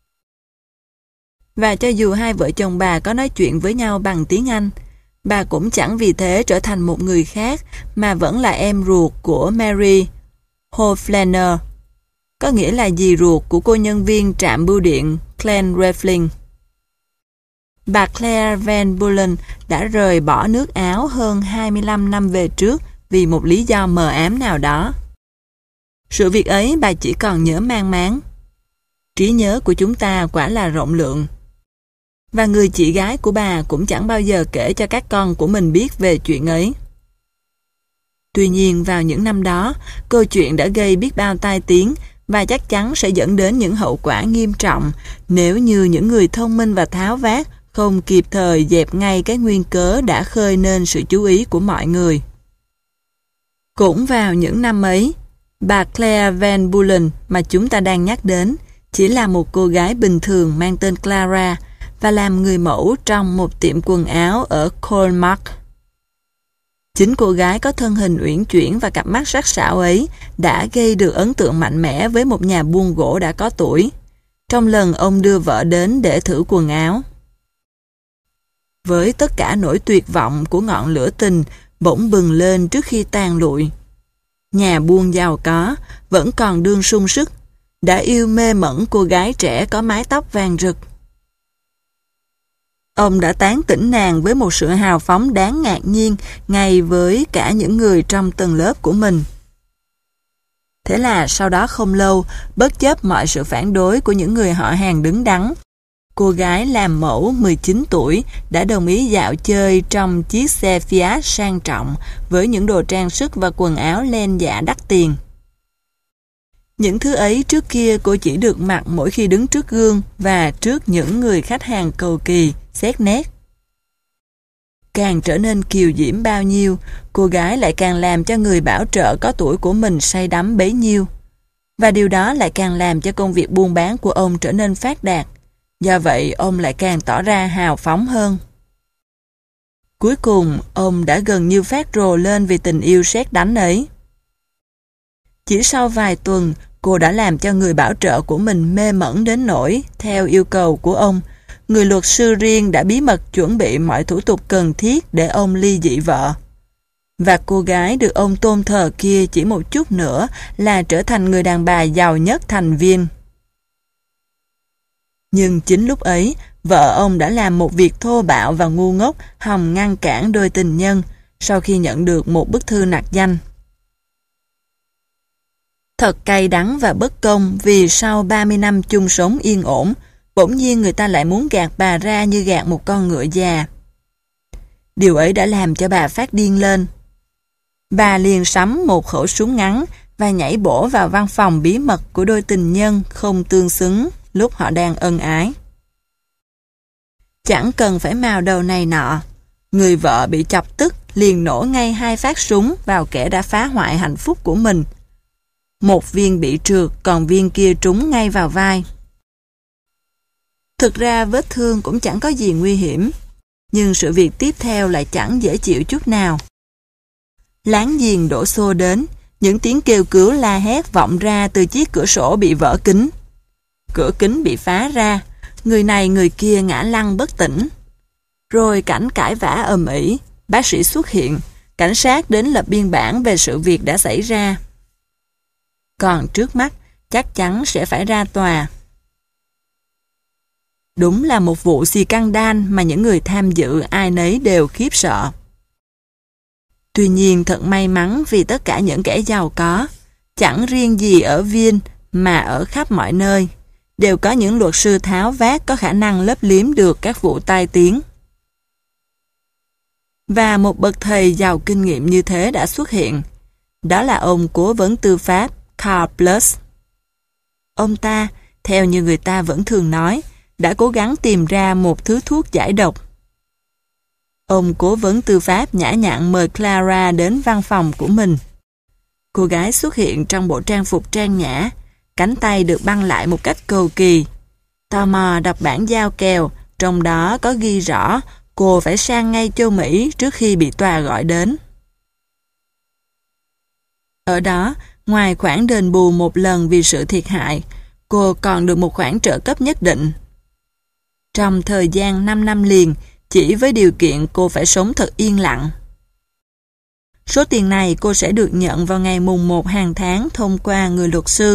Và cho dù hai vợ chồng bà có nói chuyện với nhau bằng tiếng Anh, bà cũng chẳng vì thế trở thành một người khác mà vẫn là em ruột của Mary Hoflaner, có nghĩa là dì ruột của cô nhân viên trạm bưu điện Glen Refling. Bà Claire Van Bulen đã rời bỏ nước Áo hơn hai mươi lăm năm về trước vì một lý do mờ ám nào đó. Sự việc ấy bà chỉ còn nhớ mang máng. Trí nhớ của chúng ta quả là rộng lượng. Và người chị gái của bà cũng chẳng bao giờ kể cho các con của mình biết về chuyện ấy. Tuy nhiên vào những năm đó, câu chuyện đã gây biết bao tai tiếng và chắc chắn sẽ dẫn đến những hậu quả nghiêm trọng nếu như những người thông minh và tháo vát không kịp thời dẹp ngay cái nguyên cớ đã khơi nên sự chú ý của mọi người. Cũng vào những năm ấy, bà Claire Van Bulen mà chúng ta đang nhắc đến chỉ là một cô gái bình thường mang tên Clara và làm người mẫu trong một tiệm quần áo ở Colmark. Chính cô gái có thân hình uyển chuyển và cặp mắt sắc sảo ấy đã gây được ấn tượng mạnh mẽ với một nhà buôn gỗ đã có tuổi, trong lần ông đưa vợ đến để thử quần áo. Với tất cả nỗi tuyệt vọng của ngọn lửa tình bỗng bừng lên trước khi tàn lụi, nhà buôn giàu có vẫn còn đương sung sức, đã yêu mê mẩn cô gái trẻ có mái tóc vàng rực. Ông đã tán tỉnh nàng với một sự hào phóng đáng ngạc nhiên ngay với cả những người trong tầng lớp của mình. Thế là sau đó không lâu, bất chấp mọi sự phản đối của những người họ hàng đứng đắn, cô gái làm mẫu mười chín tuổi đã đồng ý dạo chơi trong chiếc xe Fiat sang trọng với những đồ trang sức và quần áo len dạ đắt tiền. Những thứ ấy trước kia cô chỉ được mặc mỗi khi đứng trước gương và trước những người khách hàng cầu kỳ, xét nét. Càng trở nên kiều diễm bao nhiêu, cô gái lại càng làm cho người bảo trợ có tuổi của mình say đắm bấy nhiêu. Và điều đó lại càng làm cho công việc buôn bán của ông trở nên phát đạt. Do vậy, ông lại càng tỏ ra hào phóng hơn. Cuối cùng, ông đã gần như phát rồ lên vì tình yêu sét đánh ấy. Chỉ sau vài tuần, cô đã làm cho người bảo trợ của mình mê mẩn đến nỗi, theo yêu cầu của ông, người luật sư riêng đã bí mật chuẩn bị mọi thủ tục cần thiết để ông ly dị vợ. Và cô gái được ông tôn thờ kia chỉ một chút nữa là trở thành người đàn bà giàu nhất thành viên. Nhưng chính lúc ấy, vợ ông đã làm một việc thô bạo và ngu ngốc hòng ngăn cản đôi tình nhân sau khi nhận được một bức thư nặc danh. Thật cay đắng và bất công vì sau ba mươi năm chung sống yên ổn, bỗng nhiên người ta lại muốn gạt bà ra như gạt một con ngựa già. Điều ấy đã làm cho bà phát điên lên. Bà liền sắm một khẩu súng ngắn và nhảy bổ vào văn phòng bí mật của đôi tình nhân không tương xứng lúc họ đang ân ái. Chẳng cần phải mào đầu này nọ. Người vợ bị chọc tức liền nổ ngay hai phát súng vào kẻ đã phá hoại hạnh phúc của mình. Một viên bị trượt, còn viên kia trúng ngay vào vai. Thực ra vết thương cũng chẳng có gì nguy hiểm, nhưng sự việc tiếp theo lại chẳng dễ chịu chút nào. Láng giềng đổ xô đến, những tiếng kêu cứu la hét vọng ra từ chiếc cửa sổ bị vỡ kính. Cửa kính bị phá ra, người này người kia ngã lăn bất tỉnh. Rồi cảnh cãi vã ầm ĩ, bác sĩ xuất hiện, cảnh sát đến lập biên bản về sự việc đã xảy ra. Còn trước mắt, chắc chắn sẽ phải ra tòa. Đúng là một vụ scandal mà những người tham dự ai nấy đều khiếp sợ. Tuy nhiên thật may mắn vì tất cả những kẻ giàu có, chẳng riêng gì ở Viên mà ở khắp mọi nơi, đều có những luật sư tháo vát có khả năng lấp liếm được các vụ tai tiếng. Và một bậc thầy giàu kinh nghiệm như thế đã xuất hiện. Đó là ông cố vấn tư pháp Carl Plus. Ông ta, theo như người ta vẫn thường nói, đã cố gắng tìm ra một thứ thuốc giải độc. Ông cố vấn tư pháp nhã nhặn mời Clara đến văn phòng của mình. Cô gái xuất hiện trong bộ trang phục trang nhã, cánh tay được băng lại một cách cầu kỳ. Tò mò đọc bản giao kèo, trong đó có ghi rõ cô phải sang ngay châu Mỹ trước khi bị tòa gọi đến. Ở đó, ngoài khoản đền bù một lần vì sự thiệt hại, cô còn được một khoản trợ cấp nhất định. Trong thời gian năm năm liền, chỉ với điều kiện cô phải sống thật yên lặng. Số tiền này cô sẽ được nhận vào ngày mùng một hàng tháng thông qua người luật sư.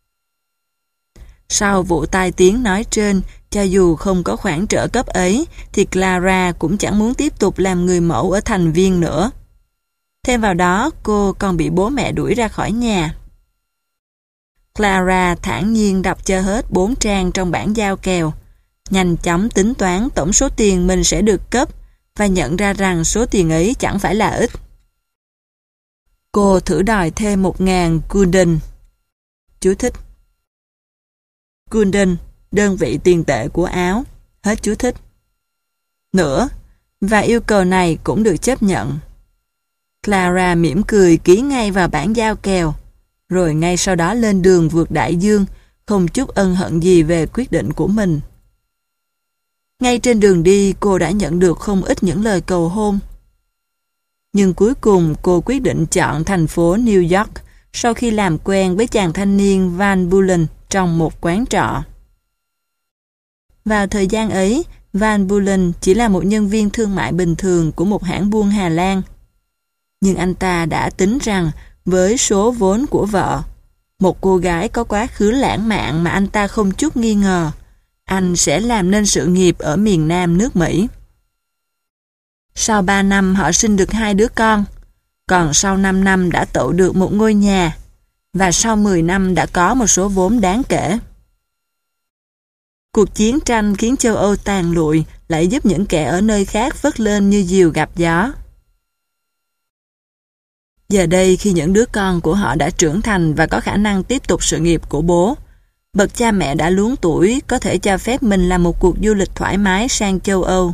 Sau vụ tai tiếng nói trên, cho dù không có khoản trợ cấp ấy, thì Clara cũng chẳng muốn tiếp tục làm người mẫu ở thành Viên nữa. Thêm vào đó, cô còn bị bố mẹ đuổi ra khỏi nhà. Clara thản nhiên đọc cho hết bốn trang trong bản giao kèo, nhanh chóng tính toán tổng số tiền mình sẽ được cấp và nhận ra rằng số tiền ấy chẳng phải là ít. Cô thử đòi thêm một ngàn gulden. Chú thích. Gulden, đơn vị tiền tệ của Áo. Hết chú thích. Nữa, và yêu cầu này cũng được chấp nhận. Clara mỉm cười ký ngay vào bản giao kèo, rồi ngay sau đó lên đường vượt đại dương, không chút ân hận gì về quyết định của mình. Ngay trên đường đi, cô đã nhận được không ít những lời cầu hôn. Nhưng cuối cùng cô quyết định chọn thành phố New York sau khi làm quen với chàng thanh niên Van Bulen trong một quán trọ. Vào thời gian ấy, Van Bulen chỉ là một nhân viên thương mại bình thường của một hãng buôn Hà Lan. Nhưng anh ta đã tính rằng với số vốn của vợ, một cô gái có quá khứ lãng mạn mà anh ta không chút nghi ngờ, anh sẽ làm nên sự nghiệp ở miền Nam nước Mỹ. Sau ba năm họ sinh được hai đứa con, còn sau năm năm đã tậu được một ngôi nhà, và sau mười năm đã có một số vốn đáng kể. Cuộc chiến tranh khiến châu Âu tàn lụi lại giúp những kẻ ở nơi khác phất lên như diều gặp gió. Giờ đây khi những đứa con của họ đã trưởng thành và có khả năng tiếp tục sự nghiệp của bố, bậc cha mẹ đã luống tuổi có thể cho phép mình làm một cuộc du lịch thoải mái sang châu Âu.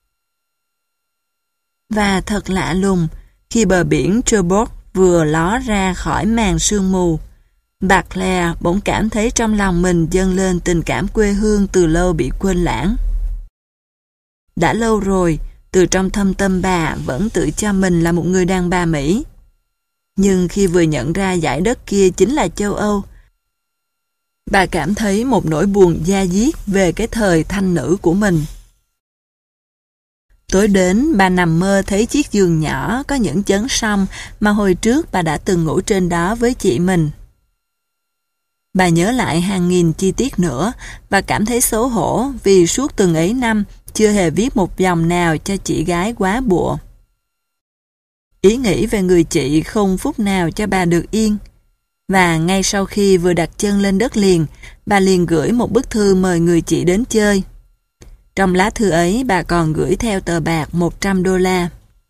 Và thật lạ lùng, khi bờ biển Cherbourg vừa ló ra khỏi màn sương mù, bà Claire bỗng cảm thấy trong lòng mình dâng lên tình cảm quê hương từ lâu bị quên lãng. Đã lâu rồi, từ trong thâm tâm bà vẫn tự cho mình là một người đàn bà Mỹ. Nhưng khi vừa nhận ra dải đất kia chính là châu Âu, bà cảm thấy một nỗi buồn da diết về cái thời thanh nữ của mình. Tối đến, bà nằm mơ thấy chiếc giường nhỏ có những chấn song mà hồi trước bà đã từng ngủ trên đó với chị mình. Bà nhớ lại hàng nghìn chi tiết nữa và cảm thấy xấu hổ vì suốt từng ấy năm chưa hề viết một dòng nào cho chị gái quá bụa. Ý nghĩ về người chị không phút nào cho bà được yên. Và ngay sau khi vừa đặt chân lên đất liền, bà liền gửi một bức thư mời người chị đến chơi. Trong lá thư ấy bà còn gửi theo tờ bạc một trăm đô la.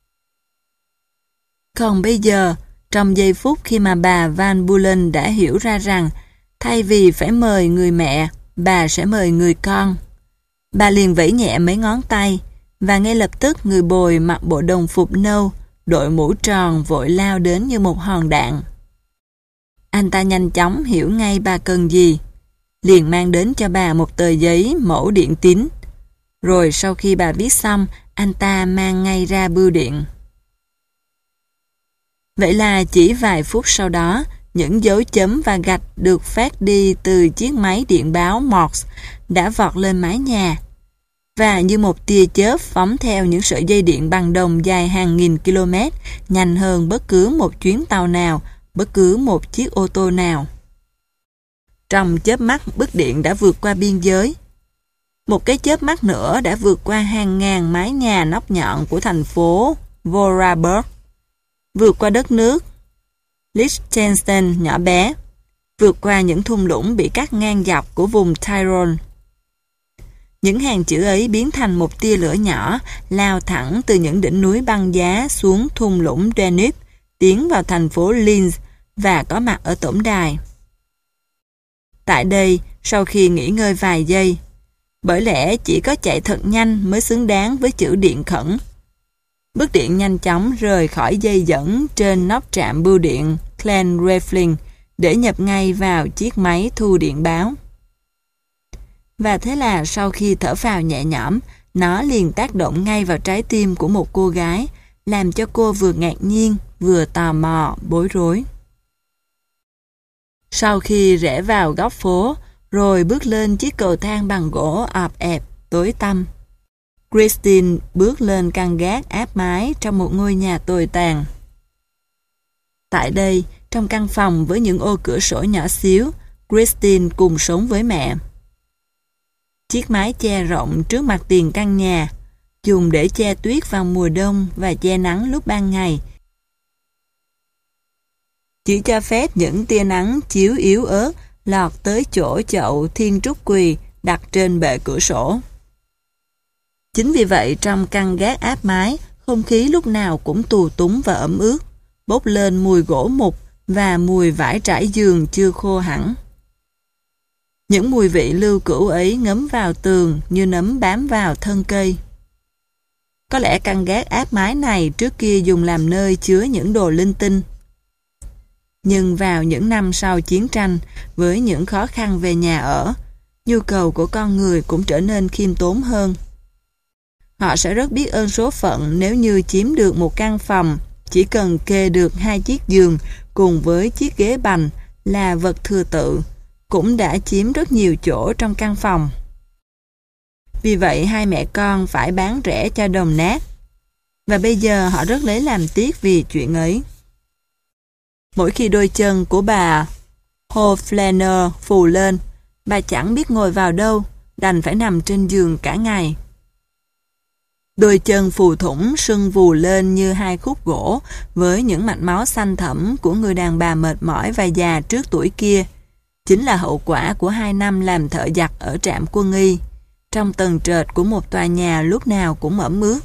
Còn bây giờ, trong giây phút khi mà bà Van Bulen đã hiểu ra rằng thay vì phải mời người mẹ, bà sẽ mời người con. Bà liền vẫy nhẹ mấy ngón tay, và ngay lập tức người bồi mặc bộ đồng phục nâu, đội mũ tròn vội lao đến như một hòn đạn. Anh ta nhanh chóng hiểu ngay bà cần gì, liền mang đến cho bà một tờ giấy mẫu điện tín. Rồi sau khi bà viết xong, anh ta mang ngay ra bưu điện. Vậy là chỉ vài phút sau đó, những dấu chấm và gạch được phát đi từ chiếc máy điện báo Morse đã vọt lên mái nhà, và như một tia chớp phóng theo những sợi dây điện bằng đồng dài hàng nghìn km, nhanh hơn bất cứ một chuyến tàu nào, bất cứ một chiếc ô tô nào. Trong chớp mắt, bức điện đã vượt qua biên giới. Một cái chớp mắt nữa đã vượt qua hàng ngàn mái nhà nóc nhọn của thành phố Vorarlberg, vượt qua đất nước Liechtenstein nhỏ bé, vượt qua những thung lũng bị cắt ngang dọc của vùng Tyrol. Những hàng chữ ấy biến thành một tia lửa nhỏ, lao thẳng từ những đỉnh núi băng giá xuống thung lũng Danube, tiến vào thành phố Linz và có mặt ở tổng đài. Tại đây, sau khi nghỉ ngơi vài giây, bởi lẽ chỉ có chạy thật nhanh mới xứng đáng với chữ điện khẩn, bức điện nhanh chóng rời khỏi dây dẫn trên nóc trạm bưu điện Clanrefling để nhập ngay vào chiếc máy thu điện báo. Và thế là sau khi thở phào nhẹ nhõm, nó liền tác động ngay vào trái tim của một cô gái, làm cho cô vừa ngạc nhiên, vừa tò mò, bối rối. Sau khi rẽ vào góc phố, rồi bước lên chiếc cầu thang bằng gỗ ọp ẹp, tối tăm, Christine bước lên căn gác áp mái trong một ngôi nhà tồi tàn. Tại đây, trong căn phòng với những ô cửa sổ nhỏ xíu, Christine cùng sống với mẹ. Chiếc mái che rộng trước mặt tiền căn nhà, dùng để che tuyết vào mùa đông và che nắng lúc ban ngày, chỉ cho phép những tia nắng chiếu yếu ớt lọt tới chỗ chậu thiên trúc quỳ đặt trên bệ cửa sổ. Chính vì vậy, trong căn gác áp mái, không khí lúc nào cũng tù túng và ẩm ướt, bốc lên mùi gỗ mục và mùi vải trải giường chưa khô hẳn. Những mùi vị lưu cữu ấy ngấm vào tường như nấm bám vào thân cây. Có lẽ căn gác áp mái này trước kia dùng làm nơi chứa những đồ linh tinh. Nhưng vào những năm sau chiến tranh, với những khó khăn về nhà ở, nhu cầu của con người cũng trở nên khiêm tốn hơn. Họ sẽ rất biết ơn số phận nếu như chiếm được một căn phòng, chỉ cần kê được hai chiếc giường cùng với chiếc ghế bành là vật thừa tự, cũng đã chiếm rất nhiều chỗ trong căn phòng. Vì vậy hai mẹ con phải bán rẻ cho đồng nát, và bây giờ họ rất lấy làm tiếc vì chuyện ấy. Mỗi khi đôi chân của bà Hoflener phù lên, bà chẳng biết ngồi vào đâu, đành phải nằm trên giường cả ngày. Đôi chân phù thủng sưng vù lên như hai khúc gỗ với những mạch máu xanh thẫm của người đàn bà mệt mỏi và già trước tuổi kia, chính là hậu quả của hai năm làm thợ giặt ở trạm quân y, trong tầng trệt của một tòa nhà lúc nào cũng ẩm ướt.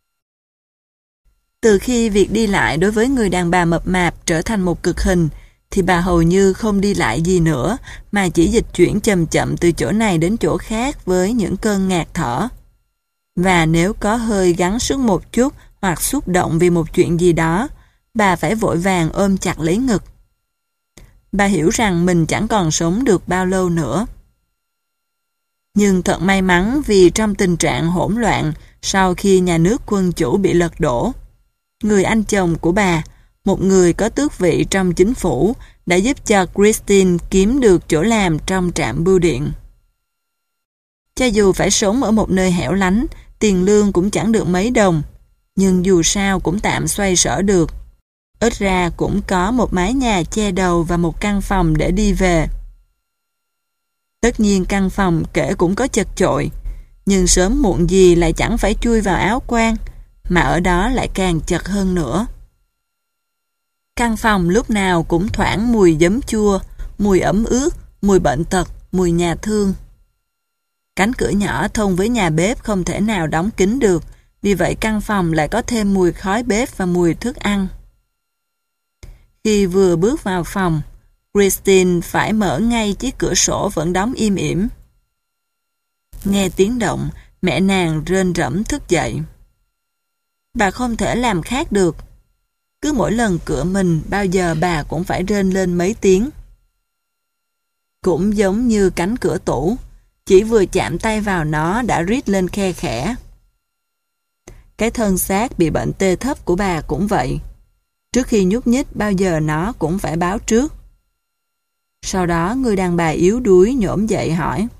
Từ khi việc đi lại đối với người đàn bà mập mạp trở thành một cực hình, thì bà hầu như không đi lại gì nữa, mà chỉ dịch chuyển chậm chậm từ chỗ này đến chỗ khác với những cơn ngạt thở. Và nếu có hơi gắng sức một chút hoặc xúc động vì một chuyện gì đó, bà phải vội vàng ôm chặt lấy ngực. Bà hiểu rằng mình chẳng còn sống được bao lâu nữa. Nhưng thật may mắn vì trong tình trạng hỗn loạn sau khi nhà nước quân chủ bị lật đổ, người anh chồng của bà, một người có tước vị trong chính phủ, đã giúp cho Christine kiếm được chỗ làm trong trạm bưu điện. Cho dù phải sống ở một nơi hẻo lánh, tiền lương cũng chẳng được mấy đồng, nhưng dù sao cũng tạm xoay sở được. Ít ra cũng có một mái nhà che đầu và một căn phòng để đi về. Tất nhiên căn phòng kể cũng có chật chội, nhưng sớm muộn gì lại chẳng phải chui vào áo quan, mà ở đó lại càng chật hơn nữa. Căn phòng lúc nào cũng thoảng mùi giấm chua, mùi ẩm ướt, mùi bệnh tật, mùi nhà thương. Cánh cửa nhỏ thông với nhà bếp không thể nào đóng kín được, vì vậy căn phòng lại có thêm mùi khói bếp và mùi thức ăn. Khi vừa bước vào phòng, Christine phải mở ngay chiếc cửa sổ vẫn đóng im ỉm. Nghe tiếng động, mẹ nàng rên rẫm thức dậy. Bà không thể làm khác được. Cứ mỗi lần cựa mình, bao giờ bà cũng phải rên lên mấy tiếng. Cũng giống như cánh cửa tủ, chỉ vừa chạm tay vào nó đã rít lên khe khẽ. Cái thân xác bị bệnh tê thấp của bà cũng vậy. Trước khi nhúc nhích, bao giờ nó cũng phải báo trước. Sau đó người đàn bà yếu đuối nhổm dậy hỏi: